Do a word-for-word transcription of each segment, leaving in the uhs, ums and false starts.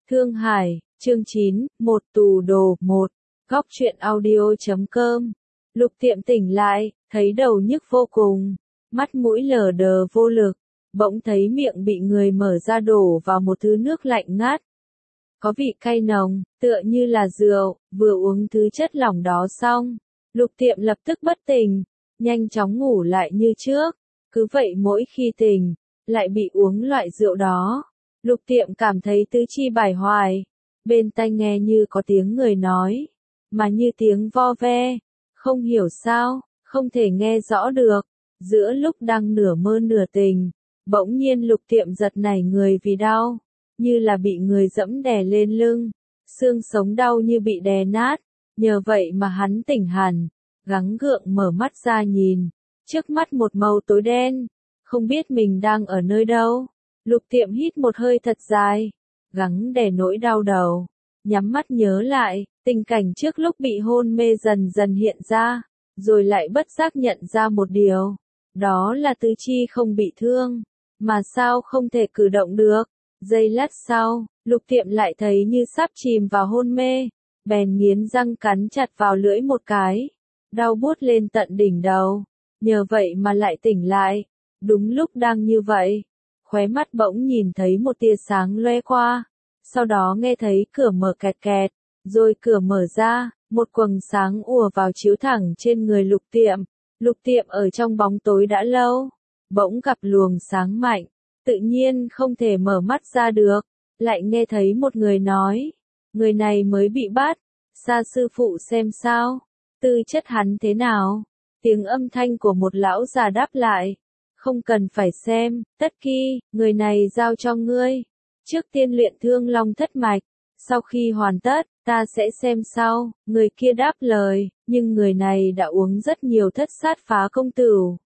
Thương Hải, chương chín, một tù đồ, một. Góc truyện audio chấm com. Lục Tiệm tỉnh lại, thấy đầu nhức vô cùng, mắt mũi lờ đờ vô lực, bỗng thấy miệng bị người mở ra đổ vào một thứ nước lạnh ngắt. Có vị cay nồng, tựa như là rượu, vừa uống thứ chất lỏng đó xong, Lục Tiệm lập tức bất tỉnh, nhanh chóng ngủ lại như trước, cứ vậy mỗi khi tỉnh, lại bị uống loại rượu đó. Lục Tiệm cảm thấy tứ chi bải hoài, bên tai nghe như có tiếng người nói, mà như tiếng vo ve, không hiểu sao, không thể nghe rõ được. Giữa lúc đang nửa mơ nửa tỉnh, bỗng nhiên Lục Tiệm giật nảy người vì đau, như là bị người dẫm đè lên lưng, xương sống đau như bị đè nát, nhờ vậy mà hắn tỉnh hẳn, gắng gượng mở mắt ra nhìn, trước mắt một màu tối đen, không biết mình đang ở nơi đâu. Lục Tiệm hít một hơi thật dài, gắng đè nỗi đau đầu, nhắm mắt nhớ lại, tình cảnh trước lúc bị hôn mê dần dần hiện ra, rồi lại bất giác nhận ra một điều, đó là tứ chi không bị thương, mà sao không thể cử động được. Giây lát sau, Lục Tiệm lại thấy như sắp chìm vào hôn mê, bèn nghiến răng cắn chặt vào lưỡi một cái, đau buốt lên tận đỉnh đầu, nhờ vậy mà lại tỉnh lại. Đúng lúc đang như vậy, khóe mắt bỗng nhìn thấy một tia sáng loe qua, sau đó nghe thấy cửa mở kẹt kẹt, rồi cửa mở ra, một quầng sáng ùa vào chiếu thẳng trên người Lục Tiệm. Lục Tiệm ở trong bóng tối đã lâu, bỗng gặp luồng sáng mạnh, tự nhiên không thể mở mắt ra được, lại nghe thấy một người nói, người này mới bị bắt, xa sư phụ xem sao, tư chất hắn thế nào. Tiếng âm thanh của một lão già đáp lại, không cần phải xem, Tất Kỳ, người này giao cho ngươi. Trước tiên luyện Thương Long thất mạch, sau khi hoàn tất, ta sẽ xem sau. Người kia đáp lời, nhưng người này đã uống rất nhiều thất sát phá công tửu.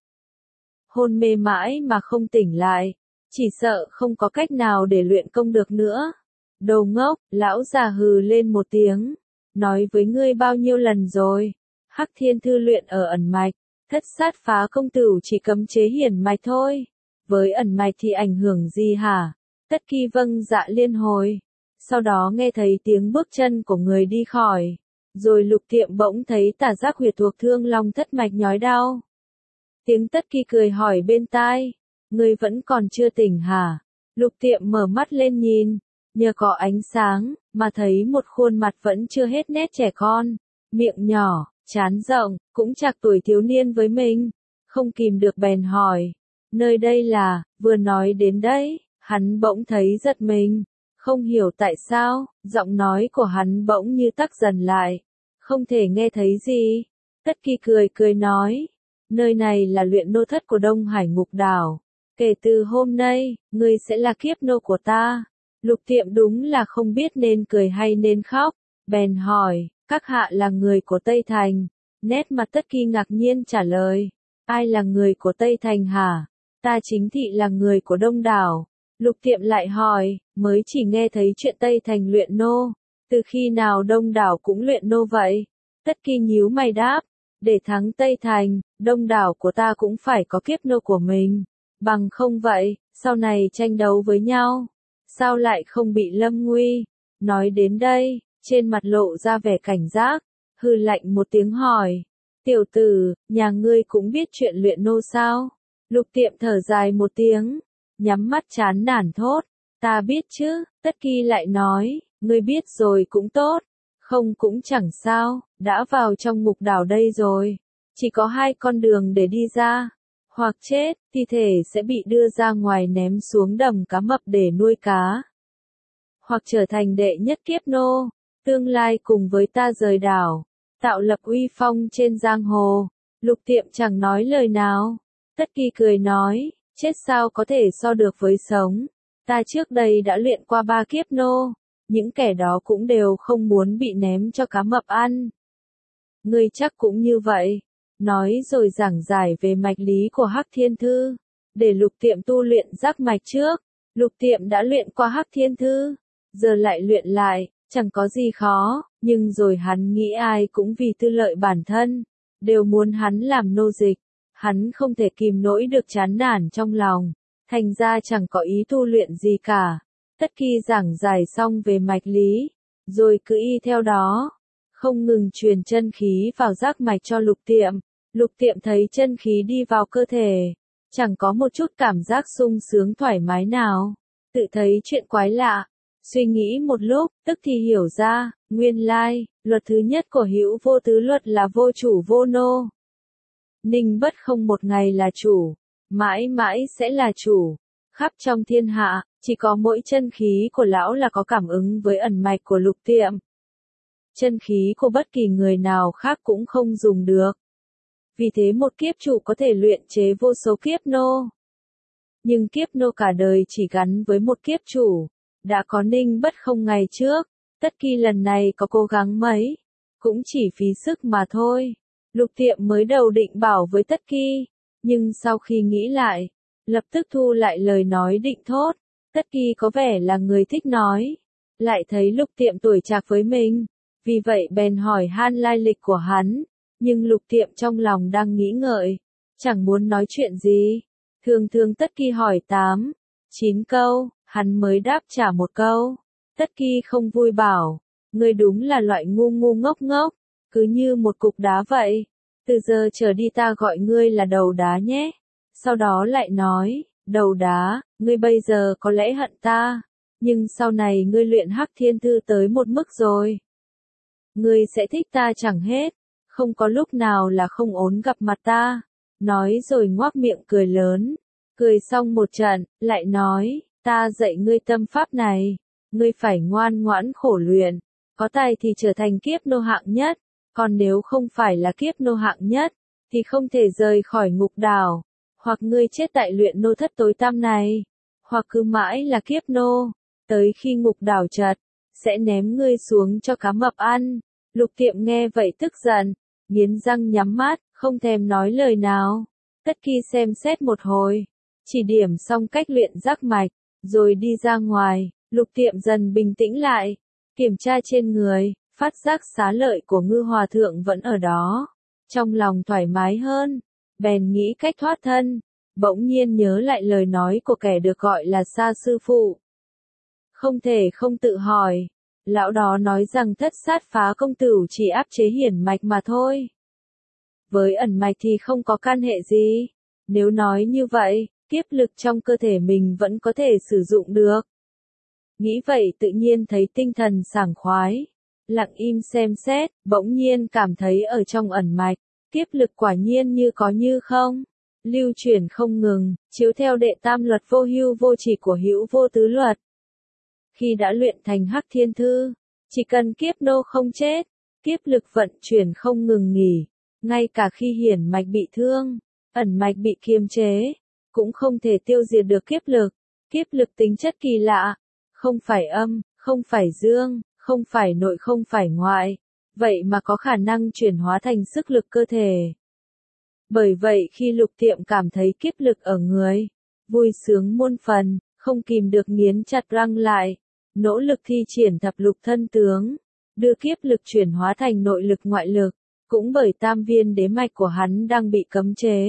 Hôn mê mãi mà không tỉnh lại, chỉ sợ không có cách nào để luyện công được nữa. Đồ ngốc, lão già hừ lên một tiếng, nói với ngươi bao nhiêu lần rồi, Hắc Thiên Thư luyện ở ẩn mạch. Thất sát phá công tửu chỉ cấm chế hiển mạch thôi, với ẩn mạch thì ảnh hưởng gì hả? Tất Kỳ vâng dạ liên hồi, sau đó nghe thấy tiếng bước chân của người đi khỏi, rồi Lục Tiệm bỗng thấy tả giác huyệt thuộc Thương Long thất mạch nhói đau. Tiếng Tất Kỳ cười hỏi bên tai, ngươi vẫn còn chưa tỉnh hả? Lục Tiệm mở mắt lên nhìn, nhờ có ánh sáng, mà thấy một khuôn mặt vẫn chưa hết nét trẻ con, miệng nhỏ, trán rộng, cũng chạc tuổi thiếu niên với mình, không kìm được bèn hỏi, nơi đây là. Vừa nói đến đây, hắn bỗng thấy giật mình, không hiểu tại sao, giọng nói của hắn bỗng như tắc dần lại, không thể nghe thấy gì. Tất Kỳ cười cười nói, nơi này là luyện nô thất của Đông Hải Ngục Đảo, kể từ hôm nay, ngươi sẽ là kiếp nô của ta. Lục Tiệm đúng là không biết nên cười hay nên khóc, bèn hỏi, các hạ là người của Tây Thành. Nét mặt Tất Kỳ ngạc nhiên trả lời, ai là người của Tây Thành hả? Ta chính thị là người của Đông Đảo. Lục Tiệm lại hỏi, mới chỉ nghe thấy chuyện Tây Thành luyện nô, từ khi nào Đông Đảo cũng luyện nô vậy? Tất Kỳ nhíu mày đáp, để thắng Tây Thành, Đông Đảo của ta cũng phải có kiếp nô của mình, bằng không vậy, sau này tranh đấu với nhau, sao lại không bị lâm nguy? Nói đến đây, trên mặt lộ ra vẻ cảnh giác, hừ lạnh một tiếng hỏi, tiểu tử, nhà ngươi cũng biết chuyện luyện nô sao? Lục Tiệm thở dài một tiếng, nhắm mắt chán nản thốt, ta biết chứ. Tất Kỳ lại nói, ngươi biết rồi cũng tốt, không cũng chẳng sao, đã vào trong ngục đảo đây rồi, chỉ có hai con đường để đi ra, hoặc chết, thi thể sẽ bị đưa ra ngoài ném xuống đầm cá mập để nuôi cá, hoặc trở thành đệ nhất kiếp nô, tương lai cùng với ta rời đảo, tạo lập uy phong trên giang hồ. Lục Tiệm chẳng nói lời nào. Tất Kỳ cười nói, chết sao có thể so được với sống, ta trước đây đã luyện qua ba kiếp nô, những kẻ đó cũng đều không muốn bị ném cho cá mập ăn. Ngươi chắc cũng như vậy. Nói rồi giảng giải về mạch lý của Hắc Thiên Thư, để Lục Tiệm tu luyện giác mạch trước. Lục Tiệm đã luyện qua Hắc Thiên Thư, giờ lại luyện lại, chẳng có gì khó, nhưng rồi hắn nghĩ ai cũng vì tư lợi bản thân, đều muốn hắn làm nô dịch, hắn không thể kìm nổi được chán nản trong lòng, thành ra chẳng có ý tu luyện gì cả. Tất Kỳ giảng giải xong về mạch lý, rồi cứ y theo đó, không ngừng truyền chân khí vào giác mạch cho Lục Tiệm. Lục Tiệm thấy chân khí đi vào cơ thể, chẳng có một chút cảm giác sung sướng thoải mái nào, tự thấy chuyện quái lạ. Suy nghĩ một lúc, tức thì hiểu ra, nguyên lai, luật thứ nhất của hữu vô tứ luật là vô chủ vô nô. Ninh Bất không một ngày là chủ, mãi mãi sẽ là chủ. Khắp trong thiên hạ, chỉ có mỗi chân khí của lão là có cảm ứng với ẩn mạch của Lục Tiệm. Chân khí của bất kỳ người nào khác cũng không dùng được. Vì thế một kiếp chủ có thể luyện chế vô số kiếp nô. Nhưng kiếp nô cả đời chỉ gắn với một kiếp chủ. Đã có Ninh Bất không ngày trước, Tất Kỳ lần này có cố gắng mấy, cũng chỉ phí sức mà thôi. Lục Tiệm mới đầu định bảo với Tất Kỳ, nhưng sau khi nghĩ lại, lập tức thu lại lời nói định thốt. Tất Kỳ có vẻ là người thích nói, lại thấy Lục Tiệm tuổi trạc với mình, vì vậy bèn hỏi han lai lịch của hắn, nhưng Lục Tiệm trong lòng đang nghĩ ngợi, chẳng muốn nói chuyện gì. Thường thường Tất Kỳ hỏi tám, chín câu, hắn mới đáp trả một câu. Tất Kỳ không vui bảo, ngươi đúng là loại ngu ngu ngốc ngốc, cứ như một cục đá vậy. Từ giờ trở đi ta gọi ngươi là đầu đá nhé. Sau đó lại nói, đầu đá, ngươi bây giờ có lẽ hận ta, nhưng sau này ngươi luyện Hắc Thiên Thư tới một mức rồi, ngươi sẽ thích ta chẳng hết, không có lúc nào là không ốn gặp mặt ta. Nói rồi ngoác miệng cười lớn, cười xong một trận, lại nói, ta dạy ngươi tâm pháp này, ngươi phải ngoan ngoãn khổ luyện, có tài thì trở thành kiếp nô hạng nhất, còn nếu không phải là kiếp nô hạng nhất, thì không thể rời khỏi ngục đảo, hoặc ngươi chết tại luyện nô thất tối tăm này, hoặc cứ mãi là kiếp nô, tới khi ngục đảo chật, sẽ ném ngươi xuống cho cá mập ăn. Lục Tiệm nghe vậy tức giận, nghiến răng nhắm mắt, không thèm nói lời nào. Tất Kỳ xem xét một hồi, chỉ điểm xong cách luyện giác mạch, rồi đi ra ngoài. Lục Tiệm dần bình tĩnh lại, kiểm tra trên người, phát giác xá lợi của Ngư Hòa Thượng vẫn ở đó. Trong lòng thoải mái hơn, bèn nghĩ cách thoát thân, bỗng nhiên nhớ lại lời nói của kẻ được gọi là Sa sư phụ. Không thể không tự hỏi, lão đó nói rằng thất sát phá công tửu chỉ áp chế hiển mạch mà thôi. Với ẩn mạch thì không có can hệ gì. Nếu nói như vậy, kiếp lực trong cơ thể mình vẫn có thể sử dụng được. Nghĩ vậy tự nhiên thấy tinh thần sảng khoái. Lặng im xem xét, bỗng nhiên cảm thấy ở trong ẩn mạch, kiếp lực quả nhiên như có như không. Lưu chuyển không ngừng, chiếu theo đệ tam luật vô hưu vô chỉ của hữu vô tứ luật. Khi đã luyện thành Hắc Thiên Thư, chỉ cần kiếp nô không chết, kiếp lực vận chuyển không ngừng nghỉ, ngay cả khi hiển mạch bị thương, ẩn mạch bị kiềm chế, cũng không thể tiêu diệt được kiếp lực. Kiếp lực tính chất kỳ lạ, không phải âm, không phải dương, không phải nội không phải ngoại, vậy mà có khả năng chuyển hóa thành sức lực cơ thể. Bởi vậy khi Lục Tiệm cảm thấy kiếp lực ở người, vui sướng muôn phần, không kìm được nghiến chặt răng lại, nỗ lực thi triển thập lục thân tướng, đưa kiếp lực chuyển hóa thành nội lực ngoại lực, cũng bởi tam viên đế mạch của hắn đang bị cấm chế.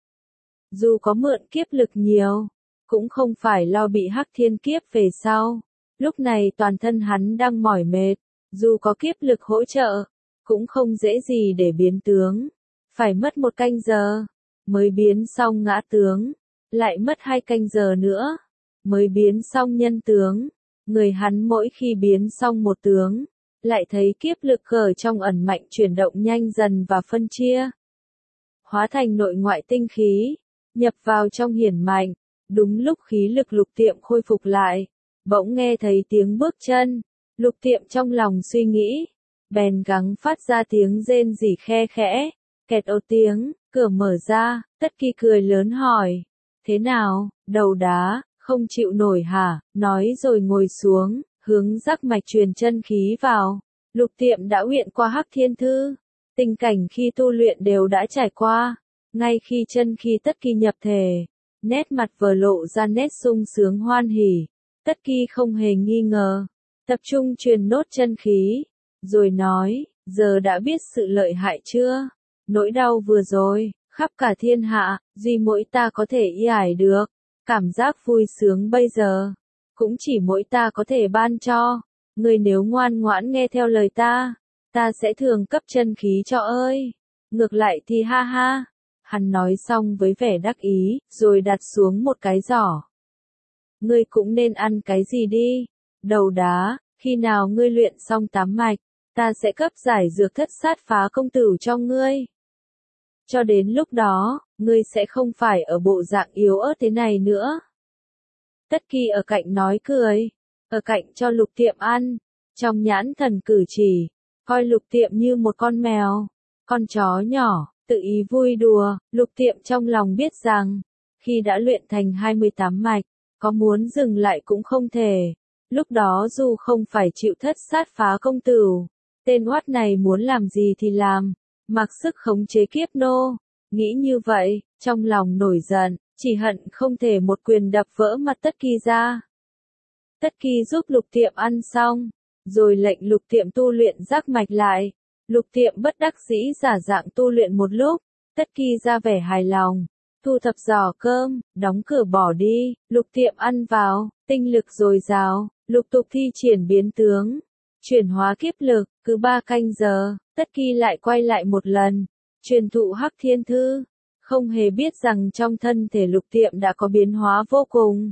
Dù có mượn kiếp lực nhiều, cũng không phải lo bị hắc thiên kiếp về sau. Lúc này toàn thân hắn đang mỏi mệt, dù có kiếp lực hỗ trợ, cũng không dễ gì để biến tướng. Phải mất một canh giờ, mới biến xong ngã tướng, lại mất hai canh giờ nữa, mới biến xong nhân tướng. Người hắn mỗi khi biến xong một tướng, lại thấy kiếp lực khởi trong ẩn mạnh chuyển động nhanh dần và phân chia. Hóa thành nội ngoại tinh khí, nhập vào trong hiển mạnh. Đúng lúc khí lực Lục Tiệm khôi phục lại, bỗng nghe thấy tiếng bước chân. Lục Tiệm trong lòng suy nghĩ, bèn gắng phát ra tiếng rên rỉ khe khẽ, kẹt ô tiếng, cửa mở ra, Tất Kỳ cười lớn hỏi, thế nào, đầu đá, không chịu nổi hả, nói rồi ngồi xuống, hướng giác mạch truyền chân khí vào. Lục Tiệm đã luyện qua Hắc Thiên Thư, tình cảnh khi tu luyện đều đã trải qua, ngay khi chân khí Tất Kỳ nhập thể, nét mặt vờ lộ ra nét sung sướng hoan hỉ. Tất Kỳ không hề nghi ngờ, tập trung truyền nốt chân khí, rồi nói, giờ đã biết sự lợi hại chưa? Nỗi đau vừa rồi, khắp cả thiên hạ, duy mỗi ta có thể y ải được. Cảm giác vui sướng bây giờ, cũng chỉ mỗi ta có thể ban cho. Ngươi nếu ngoan ngoãn nghe theo lời ta, ta sẽ thường cấp chân khí cho ơi. Ngược lại thì ha ha. Hắn nói xong với vẻ đắc ý, rồi đặt xuống một cái giỏ. Ngươi cũng nên ăn cái gì đi. Đầu đá, khi nào ngươi luyện xong tám mạch, ta sẽ cấp giải dược thất sát phá công tử cho ngươi. Cho đến lúc đó, ngươi sẽ không phải ở bộ dạng yếu ớt thế này nữa. Tất Kỳ ở cạnh nói cười, ở cạnh cho Lục Tiệm ăn, trong nhãn thần cử chỉ, coi Lục Tiệm như một con mèo, con chó nhỏ, tự ý vui đùa. Lục Tiệm trong lòng biết rằng, khi đã luyện thành hai mươi tám mạch, có muốn dừng lại cũng không thể. Lúc đó dù không phải chịu thất sát phá công tử, tên oát này muốn làm gì thì làm, mặc sức khống chế kiếp nô. Nghĩ như vậy, trong lòng nổi giận, chỉ hận không thể một quyền đập vỡ mặt Tất Kỳ ra. Tất Kỳ giúp Lục Tiệm ăn xong, rồi lệnh Lục Tiệm tu luyện giác mạch lại. Lục Tiệm bất đắc dĩ giả dạng tu luyện một lúc, Tất Kỳ ra vẻ hài lòng, thu thập giỏ cơm, đóng cửa bỏ đi. Lục Tiệm ăn vào, tinh lực dồi dào, lục tục thi triển biến tướng, chuyển hóa kiếp lực. Cứ ba canh giờ, Tất Kỳ lại quay lại một lần, truyền thụ Hắc Thiên Thư, không hề biết rằng trong thân thể Lục Tiệm đã có biến hóa vô cùng.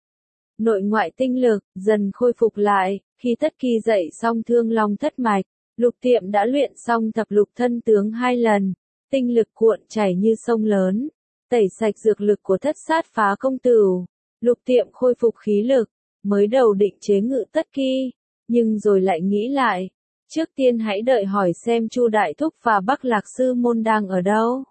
Nội ngoại tinh lực dần khôi phục lại. Khi Tất Kỳ dậy xong Thương Long thất mạch, Lục Tiệm đã luyện xong thập lục thân tướng hai lần, tinh lực cuộn chảy như sông lớn, tẩy sạch dược lực của thất sát phá công tử. Lục Tiệm khôi phục khí lực, mới đầu định chế ngự Tất Kỳ, nhưng rồi lại nghĩ lại, trước tiên hãy đợi hỏi xem Chu Đại Thúc và Bắc Lạc Sư Môn đang ở đâu.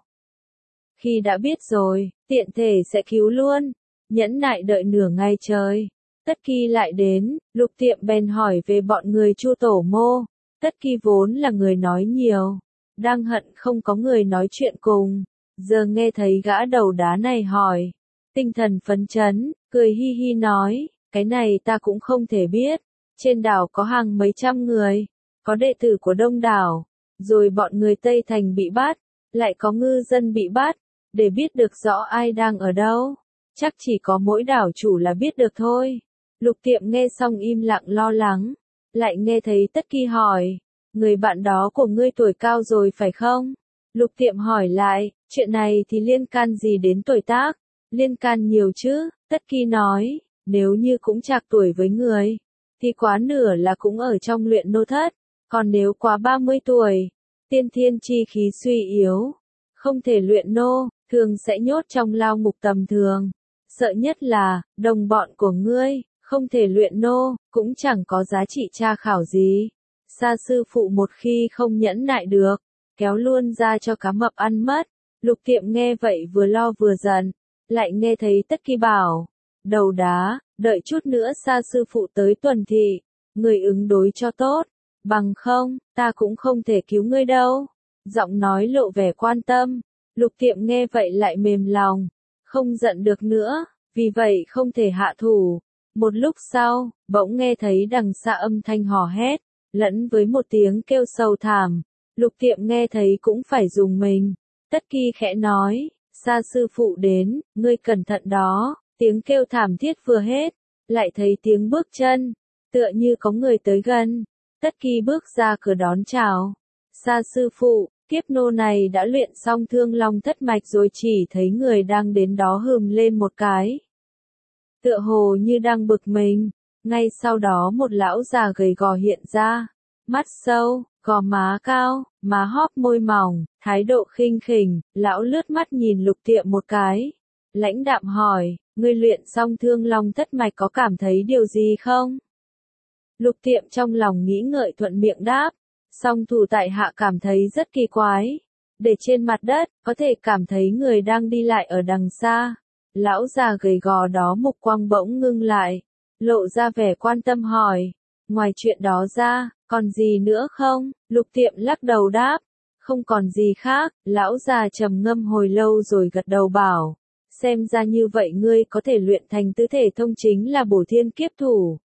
Khi đã biết rồi, tiện thể sẽ cứu luôn. Nhẫn nại đợi nửa ngày trời, Tất Kỳ lại đến. Lục Tiệm bèn hỏi về bọn người Chu tổ mô. Tất Kỳ vốn là người nói nhiều, đang hận không có người nói chuyện cùng, giờ nghe thấy gã đầu đá này hỏi, tinh thần phấn chấn, cười hi hi nói, cái này ta cũng không thể biết. Trên đảo có hàng mấy trăm người, có đệ tử của Đông đảo, rồi bọn người Tây Thành bị bắt, lại có ngư dân bị bắt, để biết được rõ ai đang ở đâu, chắc chỉ có mỗi đảo chủ là biết được thôi. Lục Tiệm nghe xong im lặng lo lắng, lại nghe thấy Tất Kỳ hỏi, người bạn đó của ngươi tuổi cao rồi phải không? Lục Tiệm hỏi lại, chuyện này thì liên can gì đến tuổi tác? Liên can nhiều chứ. Tất Kỳ nói, nếu như cũng trạc tuổi với người, thì quá nửa là cũng ở trong luyện nô thất, còn nếu quá ba mươi tuổi, tiên thiên chi khí suy yếu, không thể luyện nô, thường sẽ nhốt trong lao ngục tầm thường. Sợ nhất là, đồng bọn của ngươi, không thể luyện nô, cũng chẳng có giá trị tra khảo gì. Sa sư phụ một khi không nhẫn nại được, kéo luôn ra cho cá mập ăn mất. Lục Tiệm nghe vậy vừa lo vừa giận, lại nghe thấy Tất Kỳ bảo, đầu đá, đợi chút nữa Sa sư phụ tới tuần thị, người ứng đối cho tốt, bằng không, ta cũng không thể cứu ngươi đâu. Giọng nói lộ vẻ quan tâm. Lục Tiệm nghe vậy lại mềm lòng, không giận được nữa, vì vậy không thể hạ thủ. Một lúc sau, bỗng nghe thấy đằng xa âm thanh hò hét, lẫn với một tiếng kêu sầu thảm. Lục Tiệm nghe thấy cũng phải dùng mình. Tất Kỳ khẽ nói, Sa sư phụ đến, ngươi cẩn thận đó. Tiếng kêu thảm thiết vừa hết, lại thấy tiếng bước chân, tựa như có người tới gần. Tất Kỳ bước ra cửa đón chào. Sa sư phụ, kiếp nô này đã luyện xong Thương Long thất mạch rồi, chỉ thấy người đang đến đó hừm lên một cái, tựa hồ như đang bực mình. Ngay sau đó một lão già gầy gò hiện ra, mắt sâu, gò má cao, má hóp môi mỏng, thái độ khinh khỉnh. Lão lướt mắt nhìn Lục Tiệm một cái, lãnh đạm hỏi, ngươi luyện xong Thương Long thất mạch có cảm thấy điều gì không? Lục Tiệm trong lòng nghĩ ngợi thuận miệng đáp, song thủ tại hạ cảm thấy rất kỳ quái, để trên mặt đất, có thể cảm thấy người đang đi lại ở đằng xa. Lão già gầy gò đó mục quang bỗng ngưng lại, lộ ra vẻ quan tâm hỏi, ngoài chuyện đó ra, còn gì nữa không? Lục Tiệm lắc đầu đáp, không còn gì khác. Lão già trầm ngâm hồi lâu rồi gật đầu bảo, xem ra như vậy ngươi có thể luyện thành tứ thể thông chính là Bổ Thiên kiếp thủ.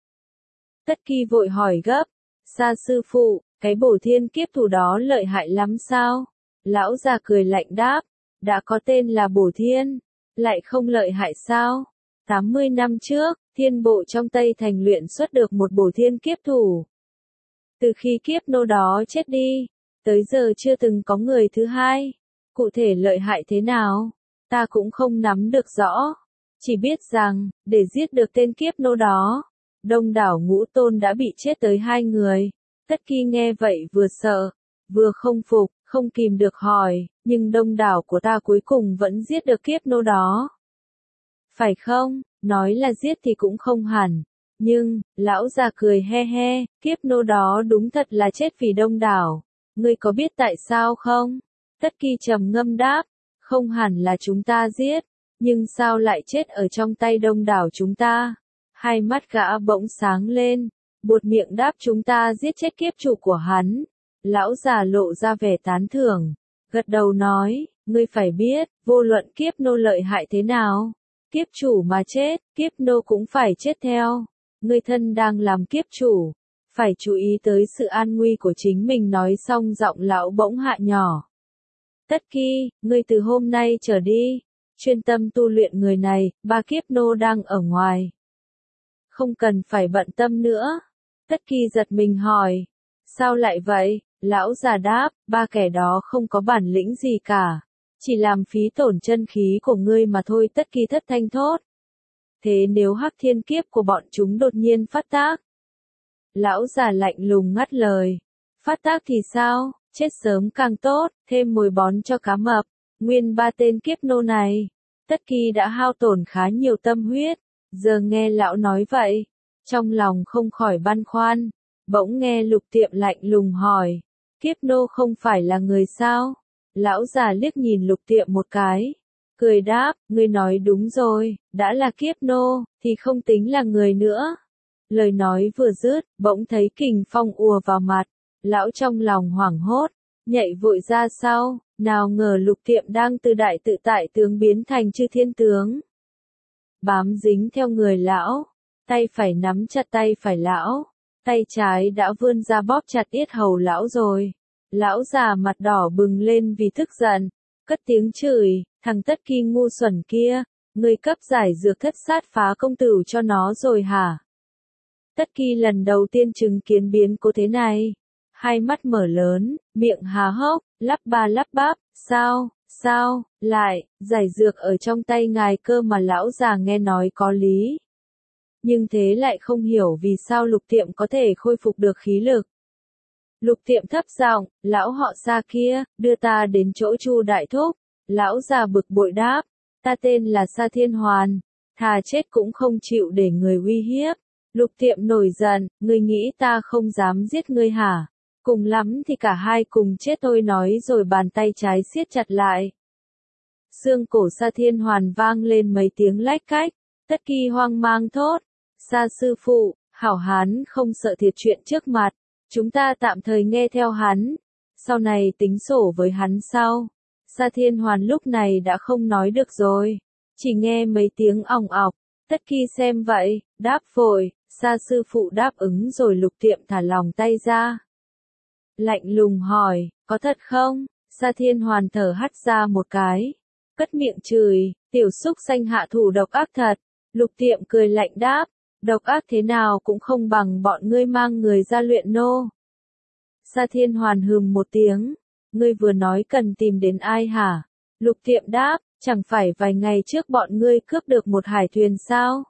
Tất Kỳ vội hỏi gấp, Sa sư phụ, cái Bổ Thiên kiếp thủ đó lợi hại lắm sao? Lão già cười lạnh đáp, đã có tên là Bổ Thiên, lại không lợi hại sao? tám mươi năm trước, Thiên bộ trong Tây Thành luyện xuất được một bổ thiên kiếp thủ. Từ khi kiếp nô đó chết đi, tới giờ chưa từng có người thứ hai. Cụ thể lợi hại thế nào, ta cũng không nắm được rõ. Chỉ biết rằng, để giết được tên kiếp nô đó, đông đảo ngũ tôn đã bị chết tới hai người. Tất Kỳ nghe vậy vừa sợ, vừa không phục, không kìm được hỏi, nhưng đông đảo của ta cuối cùng vẫn giết được kiếp nô đó. Phải không? Nói là giết thì cũng không hẳn. Nhưng, lão già cười he he, kiếp nô đó đúng thật là chết vì đông đảo. Ngươi có biết tại sao không? Tất Kỳ trầm ngâm đáp, không hẳn là chúng ta giết, nhưng sao lại chết ở trong tay đông đảo chúng ta? Hai mắt gã bỗng sáng lên, buột miệng đáp chúng ta giết chết kiếp chủ của hắn. Lão già lộ ra vẻ tán thưởng, gật đầu nói, ngươi phải biết, vô luận kiếp nô lợi hại thế nào, kiếp chủ mà chết, kiếp nô cũng phải chết theo. Ngươi thân đang làm kiếp chủ, phải chú ý tới sự an nguy của chính mình. Nói xong giọng lão bỗng hạ nhỏ. Tất Kỳ, ngươi từ hôm nay trở đi, chuyên tâm tu luyện người này, ba kiếp nô đang ở ngoài. Không cần phải bận tâm nữa. Tất Kỳ giật mình hỏi, sao lại vậy? Lão già đáp, ba kẻ đó không có bản lĩnh gì cả, chỉ làm phí tổn chân khí của ngươi mà thôi. Tất Kỳ thất thanh thốt. Thế nếu hắc thiên kiếp của bọn chúng đột nhiên phát tác? Lão già lạnh lùng ngắt lời. Phát tác thì sao, chết sớm càng tốt, thêm mồi bón cho cá mập. Nguyên ba tên kiếp nô này, Tất Kỳ đã hao tổn khá nhiều tâm huyết. Giờ nghe lão nói vậy, trong lòng không khỏi băn khoăn. Bỗng nghe Lục Tiệm lạnh lùng hỏi, kiếp nô không phải là người sao? Lão già liếc nhìn Lục Tiệm một cái, cười đáp, ngươi nói đúng rồi, đã là kiếp nô, thì không tính là người nữa. Lời nói vừa dứt, bỗng thấy kình phong ùa vào mặt, lão trong lòng hoảng hốt, nhảy vội ra sau, nào ngờ Lục Tiệm đang từ đại tự tại tướng biến thành chư thiên tướng. Bám dính theo người lão, tay phải nắm chặt tay phải lão, tay trái đã vươn ra bóp chặt yết hầu lão rồi. Lão già mặt đỏ bừng lên vì tức giận, cất tiếng chửi, thằng Tất Kỳ ngu xuẩn kia, ngươi cấp giải dược thất sát phá công tử cho nó rồi hả? Tất Kỳ lần đầu tiên chứng kiến biến cố thế này, hai mắt mở lớn, miệng há hốc, lắp ba lắp bắp, sao, sao, lại, giải dược ở trong tay ngài cơ mà. Lão già nghe nói có lý, nhưng thế lại không hiểu vì sao Lục Tiệm có thể khôi phục được khí lực. Lục Tiệm thấp giọng, lão họ Sa kia, đưa ta đến chỗ Chu đại thúc. Lão già bực bội đáp, ta tên là Sa Thiên Hoàn, thà chết cũng không chịu để người uy hiếp. Lục Tiệm nổi giận, ngươi nghĩ ta không dám giết ngươi hả? Cùng lắm thì cả hai cùng chết thôi. Nói rồi bàn tay trái siết chặt lại. Xương cổ Sa Thiên Hoàn vang lên mấy tiếng lách cách. Tất Kỳ hoang mang thốt, Sa sư phụ, hảo hán không sợ thiệt chuyện trước mặt, chúng ta tạm thời nghe theo hắn, sau này tính sổ với hắn sau. Sa Thiên Hoàn lúc này đã không nói được rồi, chỉ nghe mấy tiếng ỏng ọc. Tất Kỳ xem vậy, đáp vội, Sa sư phụ đáp ứng rồi. Lục Tiệm thả lòng tay ra, lạnh lùng hỏi, có thật không? Sa Thiên Hoàn thở hắt ra một cái, cất miệng chửi, tiểu xúc xanh hạ thủ độc ác thật. Lục Tiệm cười lạnh đáp, độc ác thế nào cũng không bằng bọn ngươi mang người ra luyện nô. Sa Thiên Hoàn hừm một tiếng, ngươi vừa nói cần tìm đến ai hả? Lục Tiệm đáp, chẳng phải vài ngày trước bọn ngươi cướp được một hải thuyền sao?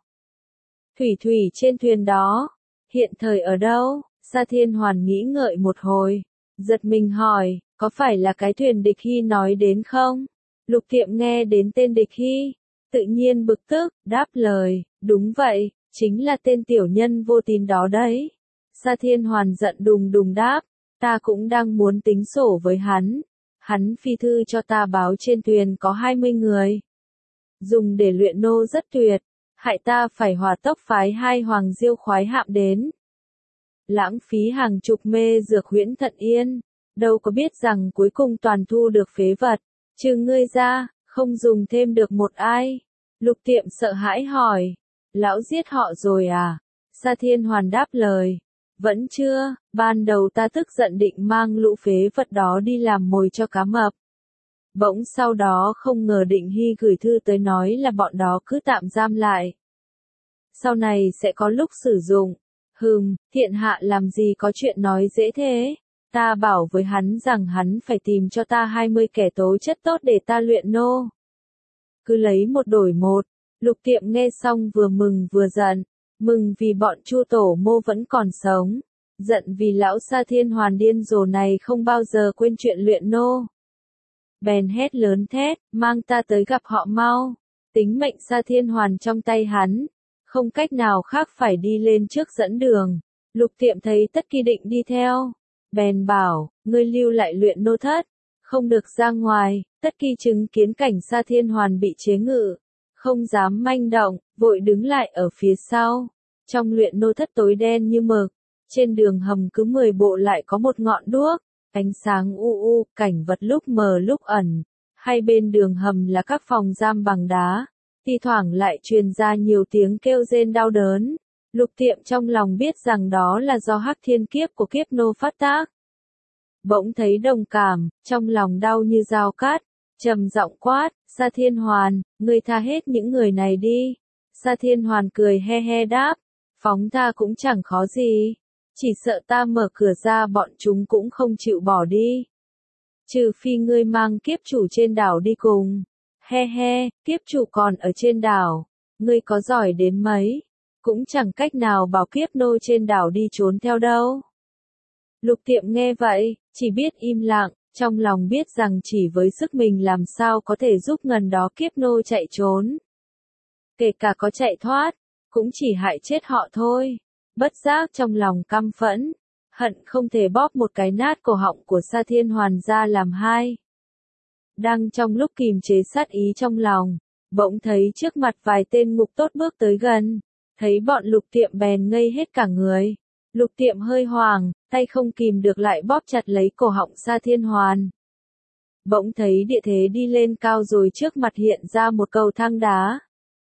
Thủy Thủy trên thuyền đó, hiện thời ở đâu? Sa Thiên Hoàn nghĩ ngợi một hồi, giật mình hỏi, có phải là cái thuyền Địch Hy nói đến không? Lục Tiệm nghe đến tên Địch Hy, tự nhiên bực tức, đáp lời, đúng vậy, chính là tên tiểu nhân vô tín đó đấy. Sa Thiên Hoàn giận đùng đùng đáp, ta cũng đang muốn tính sổ với hắn. Hắn phi thư cho ta báo trên thuyền có hai mươi người, dùng để luyện nô rất tuyệt, hại ta phải hỏa tốc phái hai hoàng diêu khoái hạm đến. Lãng phí hàng chục mê dược huyễn thận yên, đâu có biết rằng cuối cùng toàn thu được phế vật, trừ ngươi ra, không dùng thêm được một ai. Lục Tiệm sợ hãi hỏi, lão giết họ rồi à? Sa Thiên Hoàn đáp lời, vẫn chưa, ban đầu ta tức giận định mang lũ phế vật đó đi làm mồi cho cá mập. Bỗng sau đó không ngờ Định Hy gửi thư tới nói là bọn đó cứ tạm giam lại. sau này sẽ có lúc sử dụng. Hừm, thiện hạ làm gì có chuyện nói dễ thế. Ta bảo với hắn rằng hắn phải tìm cho ta hai mươi kẻ tố chất tốt để ta luyện nô. Cứ lấy một đổi một. Lục Tiệm nghe xong vừa mừng vừa giận. Mừng vì bọn Chu tổ mô vẫn còn sống. Giận vì lão Sa Thiên Hoàn điên rồ này không bao giờ quên chuyện luyện nô. Bèn hét lớn thét, mang ta tới gặp họ mau. Tính mệnh Sa Thiên Hoàn trong tay hắn. Không cách nào khác phải đi lên trước dẫn đường. Lục Tiệm thấy Tất Kỳ định đi theo. Bèn bảo, ngươi lưu lại luyện nô thất. Không được ra ngoài. Tất Kỳ chứng kiến cảnh Sa Thiên Hoàn bị chế ngự. Không dám manh động, vội đứng lại ở phía sau. Trong luyện nô thất tối đen như mực. Trên đường hầm cứ mười bộ lại có một ngọn đuốc. Ánh sáng u u, cảnh vật lúc mờ lúc ẩn. Hai bên đường hầm là các phòng giam bằng đá. Thi thoảng lại truyền ra nhiều tiếng kêu rên đau đớn. Lục Tiệm trong lòng biết rằng đó là do hắc thiên kiếp của kiếp nô phát tác. Bỗng thấy đồng cảm, trong lòng đau như dao cắt, trầm giọng quát, Sa Thiên Hoàn, ngươi tha hết những người này đi. Sa Thiên Hoàn cười he he đáp, phóng ta cũng chẳng khó gì, chỉ sợ ta mở cửa ra bọn chúng cũng không chịu bỏ đi. Trừ phi ngươi mang kiếp chủ trên đảo đi cùng. He he, kiếp chủ còn ở trên đảo, ngươi có giỏi đến mấy, cũng chẳng cách nào bảo kiếp nô trên đảo đi trốn theo đâu. Lục Tiệm nghe vậy, chỉ biết im lặng, trong lòng biết rằng chỉ với sức mình làm sao có thể giúp ngần đó kiếp nô chạy trốn. Kể cả có chạy thoát, cũng chỉ hại chết họ thôi. Bất giác trong lòng căm phẫn, hận không thể bóp một cái nát cổ họng của Sa Thiên Hoàn ra làm hai. Đang trong lúc kìm chế sát ý trong lòng, bỗng thấy trước mặt vài tên ngục tốt bước tới gần, thấy bọn Lục Tiệm bèn ngây hết cả người. Lục Tiệm hơi hoảng, tay không kìm được lại bóp chặt lấy cổ họng Sa Thiên Hoàn. Bỗng thấy địa thế đi lên cao rồi trước mặt hiện ra một cầu thang đá.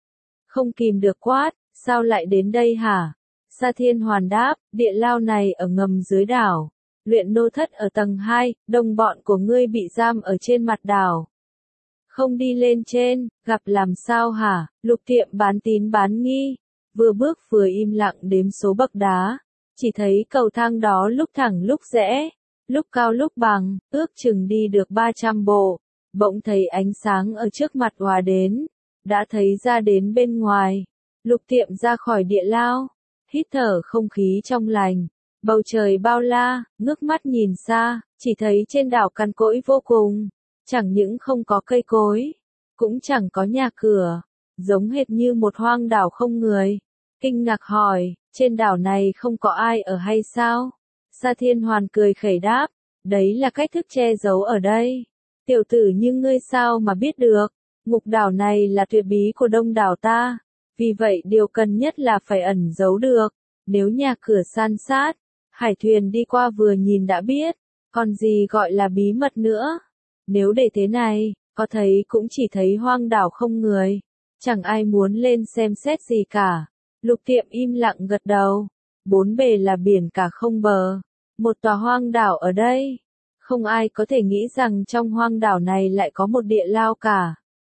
Không kìm được quát, sao lại đến đây hả? Sa Thiên Hoàn đáp, địa lao này ở ngầm dưới đảo. Luyện nô thất ở tầng hai, đồng bọn của ngươi bị giam ở trên mặt đảo. Không đi lên trên, gặp làm sao hả? Lục Tiệm bán tín bán nghi, vừa bước vừa im lặng đếm số bậc đá. Chỉ thấy cầu thang đó lúc thẳng lúc rẽ, lúc cao lúc bằng, ước chừng đi được ba trăm bộ. Bỗng thấy ánh sáng ở trước mặt hòa đến, đã thấy ra đến bên ngoài. Lục Tiệm ra khỏi địa lao, hít thở không khí trong lành. Bầu trời bao la, ngước mắt nhìn xa, chỉ thấy trên đảo cằn cỗi vô cùng. Chẳng những không có cây cối, cũng chẳng có nhà cửa, giống hệt như một hoang đảo không người. Kinh ngạc hỏi, trên đảo này không có ai ở hay sao? Sa Thiên Hoàn cười khẩy đáp, đấy là cách thức che giấu ở đây. Tiểu tử như ngươi sao mà biết được, ngục đảo này là tuyệt bí của đông đảo ta, vì vậy điều cần nhất là phải ẩn giấu được. Nếu nhà cửa san sát, hải thuyền đi qua vừa nhìn đã biết, còn gì gọi là bí mật nữa. Nếu để thế này, có thấy cũng chỉ thấy hoang đảo không người, chẳng ai muốn lên xem xét gì cả. Lục Tiệm im lặng gật đầu, bốn bề là biển cả không bờ, một tòa hoang đảo ở đây. Không ai có thể nghĩ rằng trong hoang đảo này lại có một địa lao cả.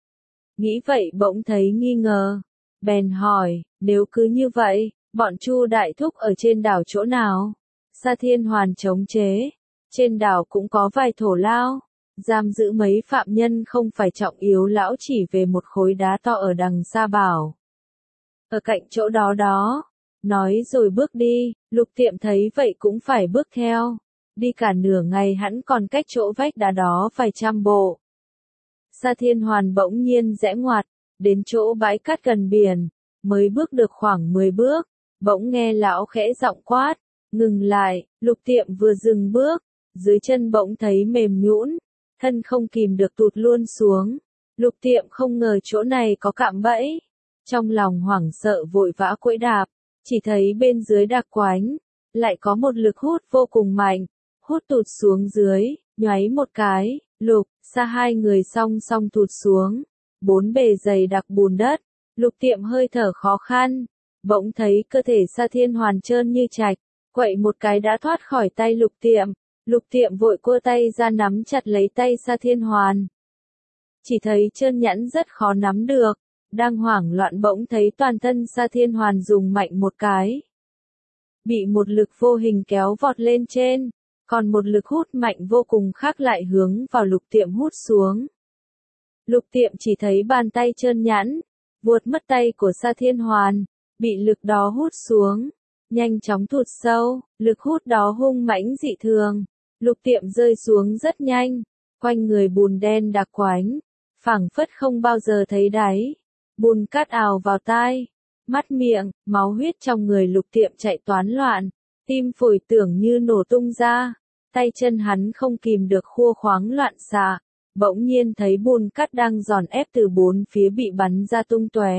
Nghĩ vậy bỗng thấy nghi ngờ, bèn hỏi, nếu cứ như vậy, bọn Chu đại thúc ở trên đảo chỗ nào? Sa Thiên Hoàn chống chế, trên đảo cũng có vài thổ lao, giam giữ mấy phạm nhân không phải trọng yếu, lão chỉ về một khối đá to ở đằng xa bảo. Ở cạnh chỗ đó đó, nói rồi bước đi. Lục Tiệm thấy vậy cũng phải bước theo. Đi cả nửa ngày hắn còn cách chỗ vách đá đó vài trăm bộ. Sa Thiên Hoàn bỗng nhiên rẽ ngoặt, đến chỗ bãi cát gần biển, mới bước được khoảng mười bước, bỗng nghe lão khẽ giọng quát, ngừng lại. Lục Tiệm vừa dừng bước, dưới chân bỗng thấy mềm nhũn, thân không kìm được tụt luôn xuống. Lục Tiệm không ngờ chỗ này có cạm bẫy, trong lòng hoảng sợ vội vã quẫy đạp, chỉ thấy bên dưới đặc quánh, lại có một lực hút vô cùng mạnh, hút tụt xuống dưới, nhoáy một cái, Lục, Sa hai người song song tụt xuống, bốn bề dày đặc bùn đất. Lục Tiệm hơi thở khó khăn, bỗng thấy cơ thể Sa Thiên Hoàn trơn như trạch, quậy một cái đã thoát khỏi tay Lục Tiệm. Lục Tiệm vội cua tay ra nắm chặt lấy tay Sa Thiên Hoàn. Chỉ thấy trơn nhẵn rất khó nắm được, Đang hoảng loạn bỗng thấy toàn thân Sa Thiên Hoàn dùng mạnh một cái. Bị một lực vô hình kéo vọt lên trên, còn một lực hút mạnh vô cùng khác lại hướng vào Lục Tiệm hút xuống. Lục Tiệm chỉ thấy bàn tay trơn nhẵn, vuột mất tay của Sa Thiên Hoàn, bị lực đó hút xuống, nhanh chóng thụt sâu, lực hút đó hung mãnh dị thường. Lục Tiệm rơi xuống rất nhanh, quanh người bùn đen đặc quánh, phảng phất không bao giờ thấy đáy. Bùn cát ào vào tai, mắt miệng, máu huyết trong người Lục Tiệm chạy toán loạn, tim phổi tưởng như nổ tung ra, tay chân hắn không kìm được khua khoáng loạn xạ, bỗng nhiên thấy bùn cát đang giòn ép từ bốn phía bị bắn ra tung tóe.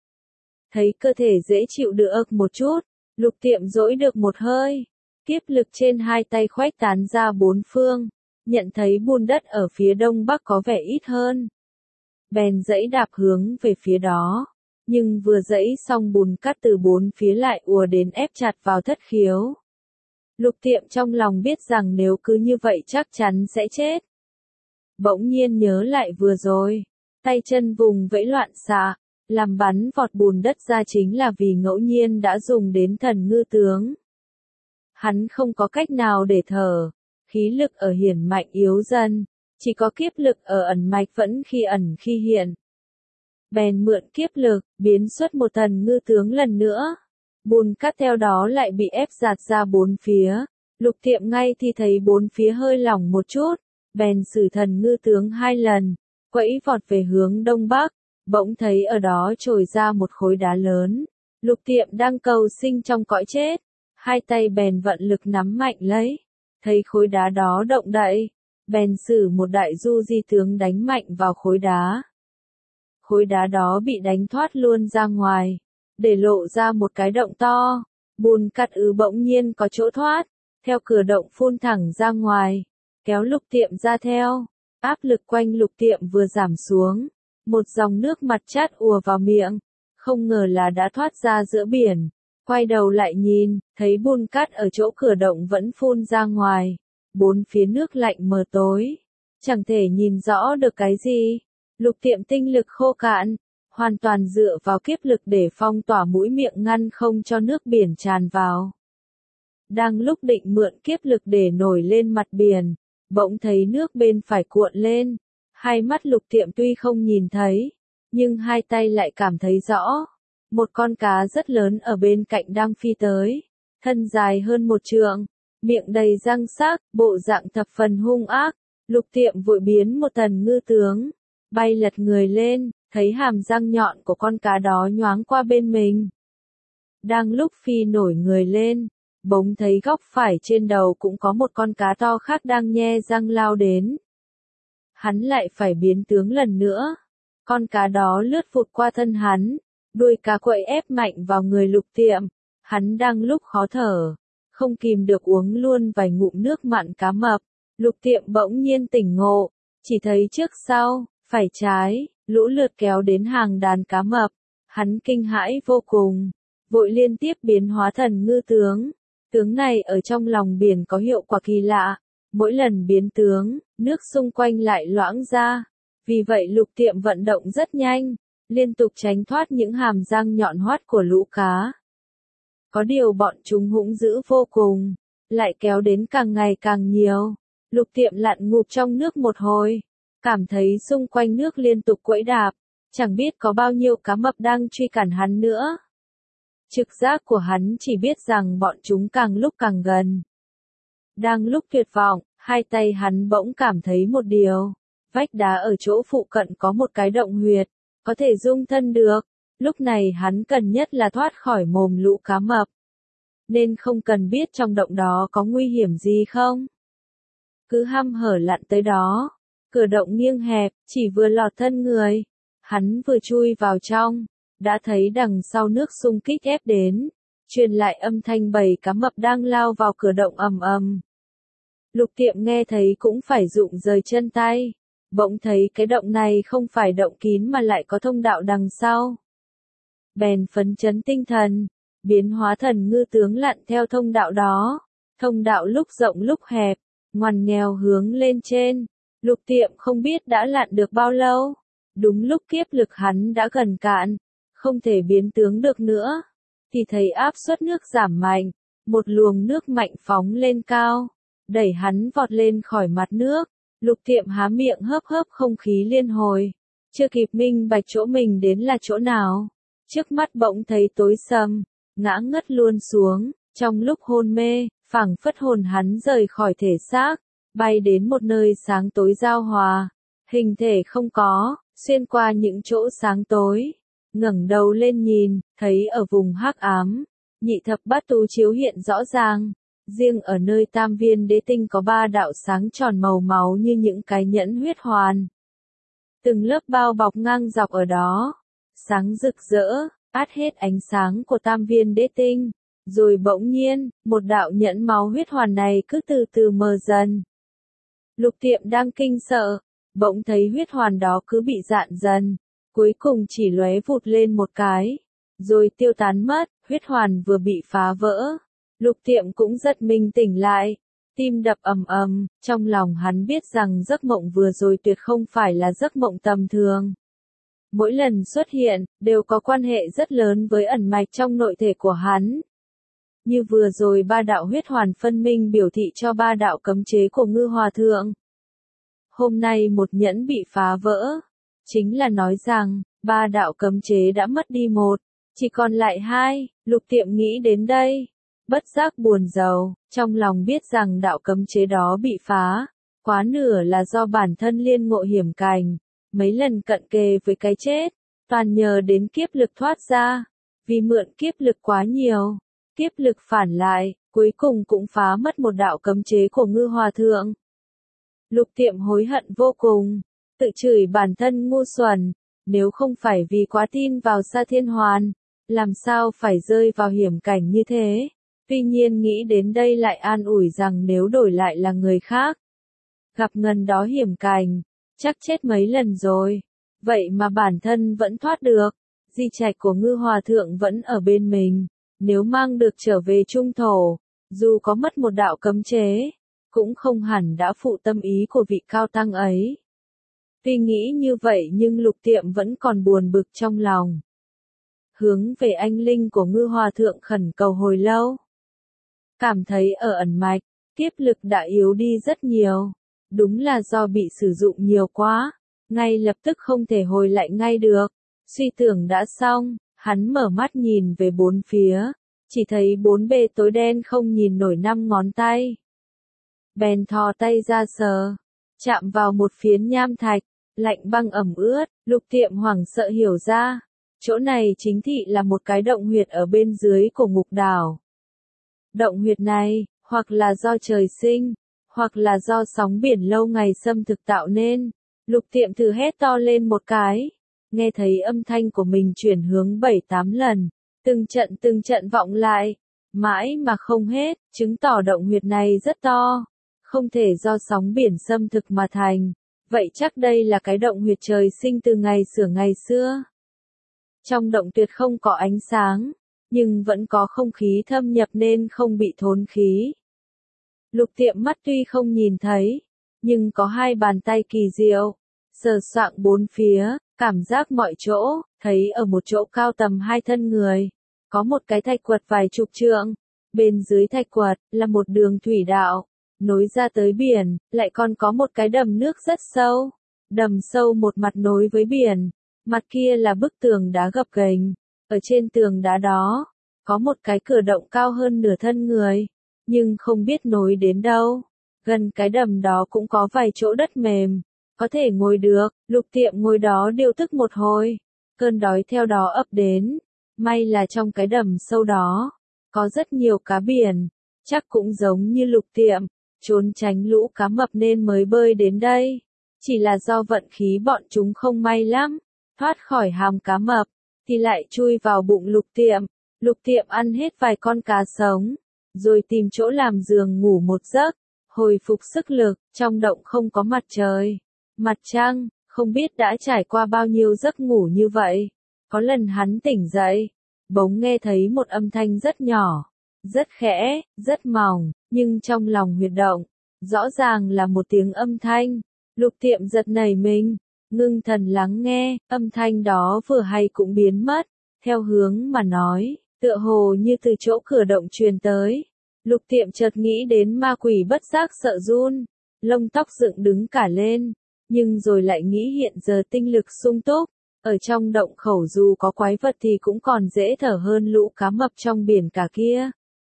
Thấy cơ thể dễ chịu được một chút, Lục Tiệm dỗi được một hơi, kiếp lực trên hai tay khuếch tán ra bốn phương, nhận thấy bùn đất ở phía đông bắc có vẻ ít hơn. Bèn giãy đạp hướng về phía đó, nhưng vừa giãy xong bùn cát từ bốn phía lại ùa đến ép chặt vào thất khiếu. Lục Tiệm trong lòng biết rằng nếu cứ như vậy chắc chắn sẽ chết. Bỗng nhiên nhớ lại vừa rồi, tay chân vùng vẫy loạn xạ, làm bắn vọt bùn đất ra chính là vì ngẫu nhiên đã dùng đến thần ngư tướng. Hắn không có cách nào để thở, khí lực ở hiển mạnh yếu dần, chỉ có kiếp lực ở ẩn mạch vẫn khi ẩn khi hiện. Bèn mượn kiếp lực, biến xuất một thần ngư tướng lần nữa. Bùn cát theo đó lại bị ép dạt ra bốn phía. Lục Tiệm ngay thì thấy bốn phía hơi lỏng một chút, bèn sử thần ngư tướng hai lần, quẫy vọt về hướng đông bắc, bỗng thấy ở đó trồi ra một khối đá lớn. Lục Tiệm đang cầu sinh trong cõi chết, hai tay bèn vận lực nắm mạnh lấy, thấy khối đá đó động đậy, bèn sử một đại du di tướng đánh mạnh vào khối đá. Khối đá đó bị đánh thoát luôn ra ngoài, để lộ ra một cái động to, bùn cát ứ bỗng nhiên có chỗ thoát, theo cửa động phun thẳng ra ngoài, kéo Lục Tiệm ra theo, áp lực quanh Lục Tiệm vừa giảm xuống, một dòng nước mặt chát ùa vào miệng, không ngờ là đã thoát ra giữa biển, quay đầu lại nhìn, thấy bùn cát ở chỗ cửa động vẫn phun ra ngoài, bốn phía nước lạnh mờ tối, chẳng thể nhìn rõ được cái gì. Lục Tiệm tinh lực khô cạn, hoàn toàn dựa vào kiếp lực để phong tỏa mũi miệng ngăn không cho nước biển tràn vào. Đang lúc định mượn kiếp lực để nổi lên mặt biển, bỗng thấy nước bên phải cuộn lên, hai mắt Lục Tiệm tuy không nhìn thấy, nhưng hai tay lại cảm thấy rõ. Một con cá rất lớn ở bên cạnh đang phi tới, thân dài hơn một trượng, miệng đầy răng sắc, bộ dạng thập phần hung ác. Lục Tiệm vội biến một thần ngư tướng, bay lật người lên, thấy hàm răng nhọn của con cá đó nhoáng qua bên mình. Đang lúc phi nổi người lên, bỗng thấy góc phải trên đầu cũng có một con cá to khác đang nhe răng lao đến. Hắn lại phải biến tướng lần nữa, con cá đó lướt vụt qua thân hắn, đuôi cá quậy ép mạnh vào người Lục Tiệm, hắn đang lúc khó thở, không kìm được uống luôn vài ngụm nước mặn cá mập. Lục Tiệm bỗng nhiên tỉnh ngộ, chỉ thấy trước sau, phải trái, lũ lượt kéo đến hàng đàn cá mập, hắn kinh hãi vô cùng, vội liên tiếp biến hóa thần ngư tướng. Tướng này ở trong lòng biển có hiệu quả kỳ lạ, mỗi lần biến tướng, nước xung quanh lại loãng ra, vì vậy Lục Tiệm vận động rất nhanh, liên tục tránh thoát những hàm răng nhọn hoắt của lũ cá. Có điều bọn chúng hung dữ vô cùng, lại kéo đến càng ngày càng nhiều. Lục Tiệm lặn ngụp trong nước một hồi, cảm thấy xung quanh nước liên tục quẫy đạp, chẳng biết có bao nhiêu cá mập đang truy cản hắn nữa. Trực giác của hắn chỉ biết rằng bọn chúng càng lúc càng gần. Đang lúc tuyệt vọng, hai tay hắn bỗng cảm thấy một điều, vách đá ở chỗ phụ cận có một cái động huyệt, có thể dung thân được. Lúc này hắn cần nhất là thoát khỏi mồm lũ cá mập, nên không cần biết trong động đó có nguy hiểm gì không. Cứ hăm hở lặn tới đó, cửa động nghiêng hẹp, chỉ vừa lọt thân người, hắn vừa chui vào trong, đã thấy đằng sau nước xung kích ép đến, truyền lại âm thanh bầy cá mập đang lao vào cửa động ầm ầm. Lục Tiệm nghe thấy cũng phải rụng rời chân tay, bỗng thấy cái động này không phải động kín mà lại có thông đạo đằng sau. Bèn phấn chấn tinh thần, biến hóa thần ngư tướng lặn theo thông đạo đó, thông đạo lúc rộng lúc hẹp, ngoằn nghèo hướng lên trên. Lục Tiệm không biết đã lặn được bao lâu, Đúng lúc kiếp lực hắn đã gần cạn, không thể biến tướng được nữa, thì thấy áp suất nước giảm mạnh, một luồng nước mạnh phóng lên cao, đẩy hắn vọt lên khỏi mặt nước. Lục Tiệm há miệng hớp hớp không khí liên hồi, chưa kịp minh bạch chỗ mình đến là chỗ nào, trước mắt bỗng thấy tối sầm, ngã ngất luôn xuống. Trong lúc hôn mê, phảng phất hồn hắn rời khỏi thể xác, bay đến một nơi sáng tối giao hòa, hình thể không có, xuyên qua những chỗ sáng tối, ngẩng đầu lên nhìn, thấy ở vùng hắc ám, nhị thập bát tú chiếu hiện rõ ràng, riêng ở nơi tam viên đế tinh có ba đạo sáng tròn màu máu như những cái nhẫn huyết hoàn. Từng lớp bao bọc ngang dọc ở đó, sáng rực rỡ, át hết ánh sáng của tam viên đế tinh. Rồi bỗng nhiên, một đạo nhẫn máu huyết hoàn này cứ từ từ mờ dần. Lục Tiệm đang kinh sợ, bỗng thấy huyết hoàn đó cứ bị dạn dần, cuối cùng chỉ lóe vụt lên một cái, rồi tiêu tán mất. Huyết hoàn vừa bị phá vỡ, Lục Tiệm cũng giật mình tỉnh lại, tim đập ầm ầm, trong lòng hắn biết rằng giấc mộng vừa rồi tuyệt không phải là giấc mộng tầm thường. Mỗi lần xuất hiện, đều có quan hệ rất lớn với ẩn mạch trong nội thể của hắn. Như vừa rồi ba đạo huyết hoàn phân minh biểu thị cho ba đạo cấm chế của Ngư Hòa Thượng. Hôm nay một nhẫn bị phá vỡ, chính là nói rằng, ba đạo cấm chế đã mất đi một, chỉ còn lại hai. Lục Tiệm nghĩ đến đây, bất giác buồn rầu, trong lòng biết rằng đạo cấm chế đó bị phá, quá nửa là do bản thân liên ngộ hiểm cảnh, mấy lần cận kề với cái chết, toàn nhờ đến kiếp lực thoát ra, vì mượn kiếp lực quá nhiều. Kiếp lực phản lại, cuối cùng cũng phá mất một đạo cấm chế của Ngư Hòa Thượng. Lục Tiệm hối hận vô cùng, tự chửi bản thân ngu xuẩn, nếu không phải vì quá tin vào Sa Thiên Hoàn, làm sao phải rơi vào hiểm cảnh như thế. Tuy nhiên nghĩ đến đây lại an ủi rằng nếu đổi lại là người khác, gặp ngần đó hiểm cảnh, chắc chết mấy lần rồi, vậy mà bản thân vẫn thoát được, di trạch của Ngư Hòa Thượng vẫn ở bên mình. Nếu mang được trở về trung thổ, dù có mất một đạo cấm chế, cũng không hẳn đã phụ tâm ý của vị cao tăng ấy. Tuy nghĩ như vậy nhưng Lục Tiệm vẫn còn buồn bực trong lòng. Hướng về anh linh của Ngư Hòa Thượng khẩn cầu hồi lâu. Cảm thấy ở ẩn mạch, kiếp lực đã yếu đi rất nhiều. Đúng là do bị sử dụng nhiều quá, ngay lập tức không thể hồi lại ngay được. Suy tưởng đã xong. Hắn mở mắt nhìn về bốn phía, chỉ thấy bốn bề tối đen không nhìn nổi năm ngón tay. Bèn thò tay ra sờ, chạm vào một phiến nham thạch, lạnh băng ẩm ướt. Lục Tiệm hoảng sợ hiểu ra, chỗ này chính thị là một cái động huyệt ở bên dưới của ngục đảo. Động huyệt này, hoặc là do trời sinh, hoặc là do sóng biển lâu ngày xâm thực tạo nên. Lục Tiệm thử hét to lên một cái. Nghe thấy âm thanh của mình chuyển hướng bảy tám lần, từng trận từng trận vọng lại, mãi mà không hết, chứng tỏ động huyệt này rất to, không thể do sóng biển xâm thực mà thành, vậy chắc đây là cái động huyệt trời sinh từ ngày xưa ngày xưa. Trong động tuyệt không có ánh sáng, nhưng vẫn có không khí thâm nhập nên không bị thốn khí. Lục Tiệm mắt tuy không nhìn thấy, nhưng có hai bàn tay kỳ diệu, sờ soạng bốn phía. Cảm giác mọi chỗ, thấy ở một chỗ cao tầm hai thân người, có một cái thạch quật vài chục trượng, bên dưới thạch quật là một đường thủy đạo, nối ra tới biển, lại còn có một cái đầm nước rất sâu, đầm sâu một mặt nối với biển, mặt kia là bức tường đá gập ghềnh, ở trên tường đá đó, có một cái cửa động cao hơn nửa thân người, nhưng không biết nối đến đâu, gần cái đầm đó cũng có vài chỗ đất mềm. Có thể ngồi được, Lục Tiệm ngồi đó điều tức một hồi, cơn đói theo đó ập đến, may là trong cái đầm sâu đó, có rất nhiều cá biển, chắc cũng giống như Lục Tiệm, trốn tránh lũ cá mập nên mới bơi đến đây, chỉ là do vận khí bọn chúng không may lắm, thoát khỏi hàm cá mập, thì lại chui vào bụng Lục Tiệm, Lục Tiệm ăn hết vài con cá sống, rồi tìm chỗ làm giường ngủ một giấc, hồi phục sức lực, trong động không có mặt trời. Mặt trăng, không biết đã trải qua bao nhiêu giấc ngủ như vậy. Có lần hắn tỉnh dậy, bỗng nghe thấy một âm thanh rất nhỏ, rất khẽ, rất mỏng, nhưng trong lòng huyệt động, rõ ràng là một tiếng âm thanh. Lục Tiệm giật nảy mình, ngưng thần lắng nghe, âm thanh đó vừa hay cũng biến mất, theo hướng mà nói, tựa hồ như từ chỗ cửa động truyền tới. Lục Tiệm chợt nghĩ đến ma quỷ bất giác sợ run, lông tóc dựng đứng cả lên, nhưng rồi lại nghĩ hiện giờ tinh lực sung túc, ở trong động khẩu dù có quái vật thì cũng còn dễ thở hơn lũ cá mập trong biển cả kia.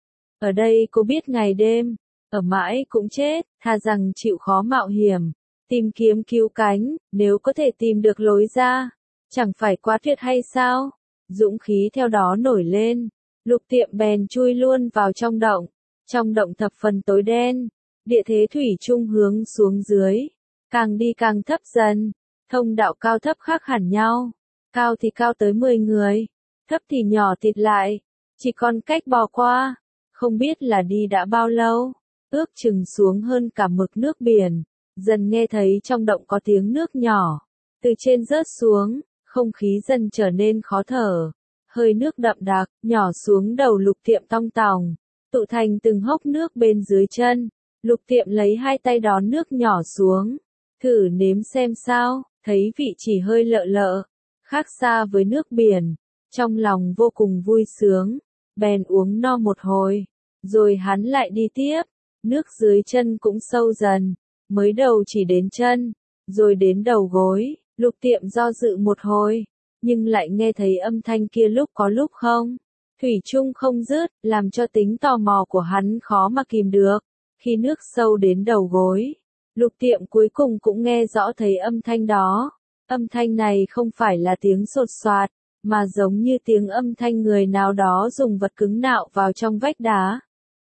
Ở đây cô biết ngày đêm, ở mãi cũng chết, thà rằng chịu khó mạo hiểm, tìm kiếm cứu cánh, nếu có thể tìm được lối ra, chẳng phải quá tuyệt hay sao? Dũng khí theo đó nổi lên, Lục Tiệm bèn chui luôn vào trong động. Trong động thập phần tối đen, địa thế thủy chung hướng xuống dưới, càng đi càng thấp dần, thông đạo cao thấp khác hẳn nhau, cao thì cao tới mười người, thấp thì nhỏ thịt lại, chỉ còn cách bò qua, không biết là đi đã bao lâu, ước chừng xuống hơn cả mực nước biển, dần nghe thấy trong động có tiếng nước nhỏ, từ trên rớt xuống, không khí dần trở nên khó thở, hơi nước đậm đặc, nhỏ xuống đầu Lục Tiệm tong tòng, tụ thành từng hốc nước bên dưới chân. Lục Tiệm lấy hai tay đón nước nhỏ xuống, thử nếm xem sao, thấy vị chỉ hơi lợ lợ, khác xa với nước biển, trong lòng vô cùng vui sướng, bèn uống no một hồi, rồi hắn lại đi tiếp, nước dưới chân cũng sâu dần, mới đầu chỉ đến chân, rồi đến đầu gối, Lục Tiệm do dự một hồi, nhưng lại nghe thấy âm thanh kia lúc có lúc không. Thủy chung không dứt, làm cho tính tò mò của hắn khó mà kìm được. Khi nước sâu đến đầu gối, Lục Tiệm cuối cùng cũng nghe rõ thấy âm thanh đó. Âm thanh này không phải là tiếng sột soạt, mà giống như tiếng âm thanh người nào đó dùng vật cứng nạo vào trong vách đá.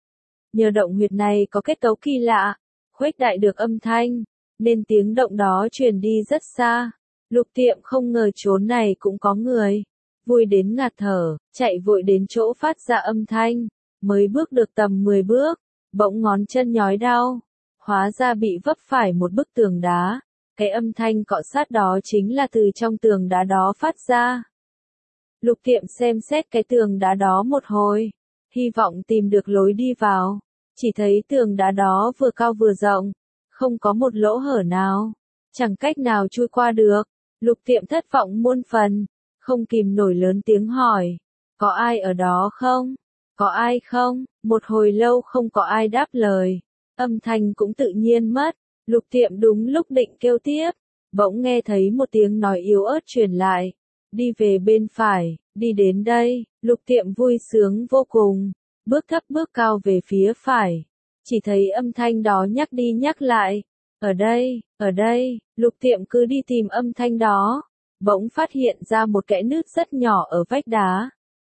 Nhờ động huyệt này có kết cấu kỳ lạ, khuếch đại được âm thanh, nên tiếng động đó truyền đi rất xa. Lục Tiệm không ngờ chốn này cũng có người. Vui đến ngạt thở, chạy vội đến chỗ phát ra âm thanh, mới bước được tầm mười bước, bỗng ngón chân nhói đau, hóa ra bị vấp phải một bức tường đá, cái âm thanh cọ sát đó chính là từ trong tường đá đó phát ra. Lục Tiệm xem xét cái tường đá đó một hồi, hy vọng tìm được lối đi vào, chỉ thấy tường đá đó vừa cao vừa rộng, không có một lỗ hở nào, chẳng cách nào chui qua được. Lục Tiệm thất vọng muôn phần, không kìm nổi lớn tiếng hỏi, có ai ở đó không? Có ai không? Một hồi lâu không có ai đáp lời, âm thanh cũng tự nhiên mất, Lục Tiệm đúng lúc định kêu tiếp, bỗng nghe thấy một tiếng nói yếu ớt truyền lại, đi về bên phải, đi đến đây, Lục Tiệm vui sướng vô cùng, bước thấp bước cao về phía phải, chỉ thấy âm thanh đó nhắc đi nhắc lại, ở đây, ở đây, Lục Tiệm cứ đi tìm âm thanh đó. Bỗng phát hiện ra một kẽ nứt rất nhỏ ở vách đá.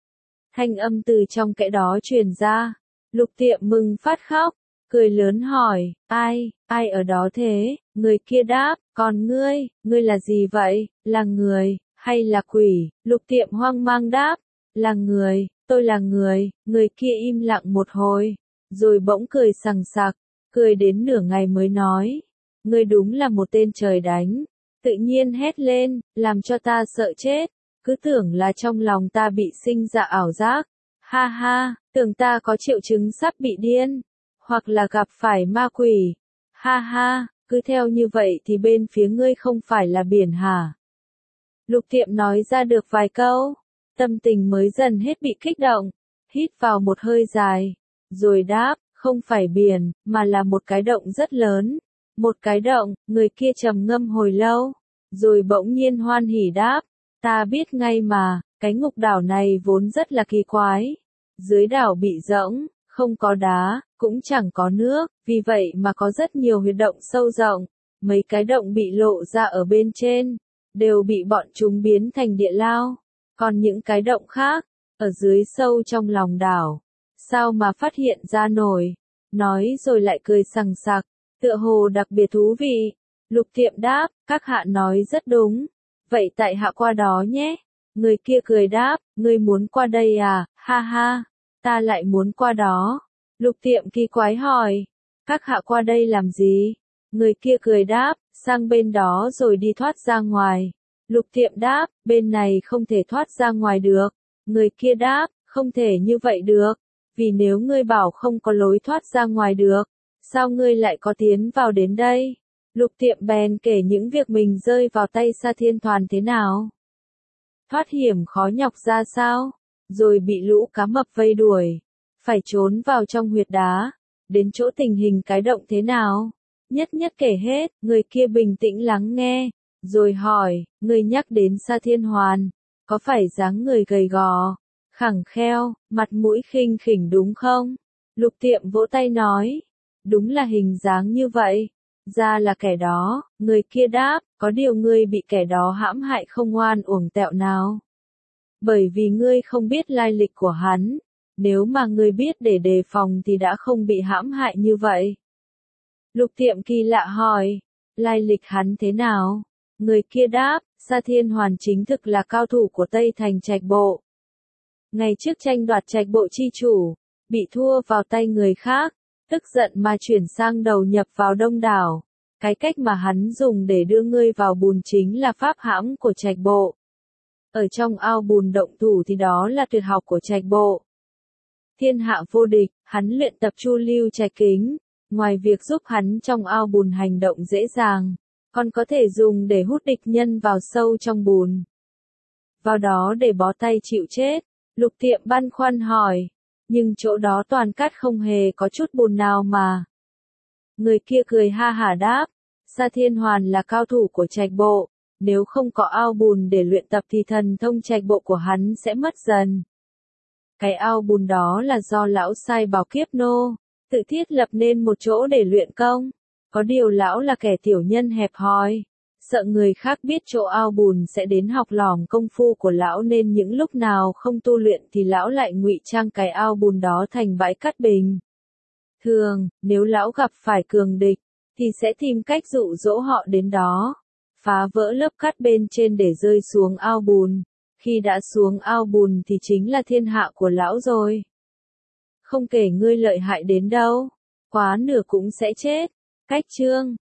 Thanh âm từ trong kẽ đó truyền ra. Lục Tiệm mừng phát khóc, cười lớn hỏi, ai, ai ở đó thế? Người kia đáp, còn ngươi, ngươi là gì vậy? Là người, hay là quỷ? Lục Tiệm hoang mang đáp, là người, tôi là người. Người kia im lặng một hồi, rồi bỗng cười sằng sặc, cười đến nửa ngày mới nói, ngươi đúng là một tên trời đánh. Tự nhiên hét lên, làm cho ta sợ chết, cứ tưởng là trong lòng ta bị sinh ra ảo giác, ha ha, tưởng ta có triệu chứng sắp bị điên, hoặc là gặp phải ma quỷ, ha ha, cứ theo như vậy thì bên phía ngươi không phải là biển hả? Lục Tiệm nói ra được vài câu, tâm tình mới dần hết bị kích động, hít vào một hơi dài, rồi đáp, không phải biển, mà là một cái động rất lớn. Một cái động, người kia trầm ngâm hồi lâu, rồi bỗng nhiên hoan hỉ đáp, ta biết ngay mà, cái ngục đảo này vốn rất là kỳ quái. Dưới đảo bị rỗng, không có đá, cũng chẳng có nước, vì vậy mà có rất nhiều huyệt động sâu rộng, mấy cái động bị lộ ra ở bên trên, đều bị bọn chúng biến thành địa lao, còn những cái động khác, ở dưới sâu trong lòng đảo, sao mà phát hiện ra nổi, nói rồi lại cười sằng sặc. Tựa hồ đặc biệt thú vị. Lục Tiệm đáp, các hạ nói rất đúng. Vậy tại hạ qua đó nhé. Người kia cười đáp, ngươi muốn qua đây à, ha ha, ta lại muốn qua đó. Lục Tiệm kỳ quái hỏi, các hạ qua đây làm gì? Người kia cười đáp, sang bên đó rồi đi thoát ra ngoài. Lục Tiệm đáp, bên này không thể thoát ra ngoài được. Người kia đáp, không thể như vậy được. Vì nếu ngươi bảo không có lối thoát ra ngoài được, sao ngươi lại có tiến vào đến đây? Lục Tiệm bèn kể những việc mình rơi vào tay Sa Thiên Thoàn thế nào. Thoát hiểm khó nhọc ra sao, rồi bị lũ cá mập vây đuổi, phải trốn vào trong huyệt đá, đến chỗ tình hình cái động thế nào. Nhất nhất kể hết, người kia bình tĩnh lắng nghe, rồi hỏi, người nhắc đến Sa Thiên Hoàn, có phải dáng người gầy gò, khẳng kheo, mặt mũi khinh khỉnh đúng không? Lục Tiệm vỗ tay nói, đúng là hình dáng như vậy, ra là kẻ đó. Người kia đáp, có điều ngươi bị kẻ đó hãm hại không oan uổng tẹo nào. Bởi vì ngươi không biết lai lịch của hắn, nếu mà ngươi biết để đề phòng thì đã không bị hãm hại như vậy. Lục Tiệm kỳ lạ hỏi, lai lịch hắn thế nào? Người kia đáp, Sa Thiên Hoàn chính thực là cao thủ của Tây Thành Trạch Bộ. Ngày trước tranh đoạt Trạch Bộ chi chủ, bị thua vào tay người khác, tức giận mà chuyển sang đầu nhập vào Đông Đảo. Cái cách mà hắn dùng để đưa ngươi vào bùn chính là pháp hãm của Trạch Bộ. Ở trong ao bùn động thủ thì đó là tuyệt học của Trạch Bộ. Thiên hạ vô địch, hắn luyện tập Chu Lưu Trạch Kính, ngoài việc giúp hắn trong ao bùn hành động dễ dàng, còn có thể dùng để hút địch nhân vào sâu trong bùn. Vào đó để bó tay chịu chết. Lục Tiệm băn khoăn hỏi, nhưng chỗ đó toàn cát không hề có chút bùn nào mà. Người kia cười ha hả đáp, Sa Thiên Hoàn là cao thủ của Trạch Bộ, nếu không có ao bùn để luyện tập thì thần thông Trạch Bộ của hắn sẽ mất dần. Cái ao bùn đó là do lão sai bảo Kiếp Nô tự thiết lập nên một chỗ để luyện công, có điều lão là kẻ tiểu nhân hẹp hòi, sợ người khác biết chỗ ao bùn sẽ đến học lỏm công phu của lão nên những lúc nào không tu luyện thì lão lại ngụy trang cái ao bùn đó thành bãi cát bình. Thường, nếu lão gặp phải cường địch, thì sẽ tìm cách dụ dỗ họ đến đó, phá vỡ lớp cát bên trên để rơi xuống ao bùn. Khi đã xuống ao bùn thì chính là thiên hạ của lão rồi. Không kể ngươi lợi hại đến đâu, quá nửa cũng sẽ chết. Cách chương